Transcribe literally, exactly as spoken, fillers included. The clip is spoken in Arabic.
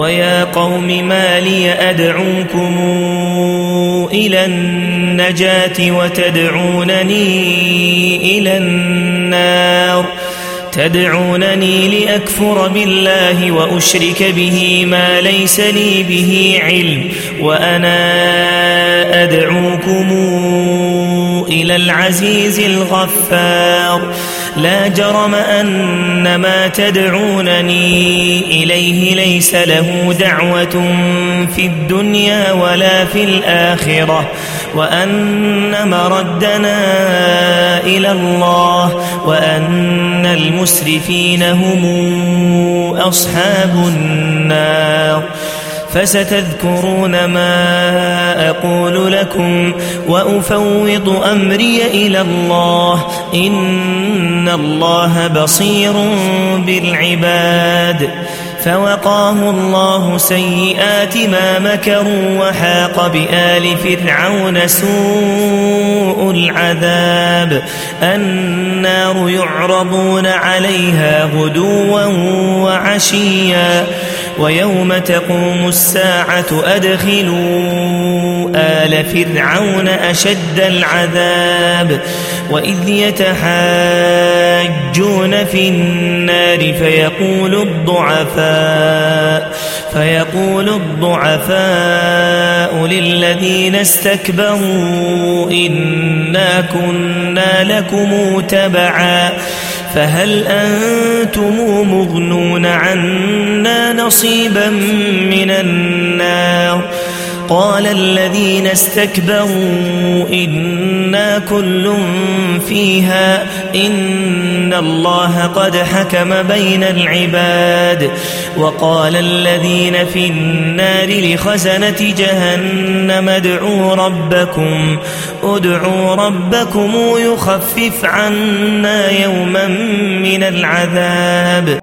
ويا قوم ما لي أدعوكم إلى النجاة وتدعونني إلى النار تدعونني لأكفر بالله وأشرك به ما ليس لي به علم وأنا أدعوكم إلى العزيز الغفار لا جرم أن ما تدعونني إليه ليس له دعوة في الدنيا ولا في الآخرة وأن مردنا إلى الله وأن المسرفين هم أصحاب النار فستذكرون ما أقول لكم وأفوض أمري إلى الله إن الله بصير بالعباد فوقاه الله سيئات ما مكروا وحاق بآل فرعون سوء العذاب النار يعرضون عليها غدوا وعشيا ويوم تقوم الساعة أدخلوا آل فرعون أشد العذاب وإذ يتحاجون في النار فيقول الضعفاء فيقول الضعفاء للذين استكبروا إنا كنا لكم تبعا فهل أنتم مغنون عنا نصيبا من النار قال الذين استكبروا إنا كل فيها إن الله قد حكم بين العباد وقال الذين في النار لخزنة جهنم ادعوا ربكم ادعوا ربكم يخفف عنا يوما من العذاب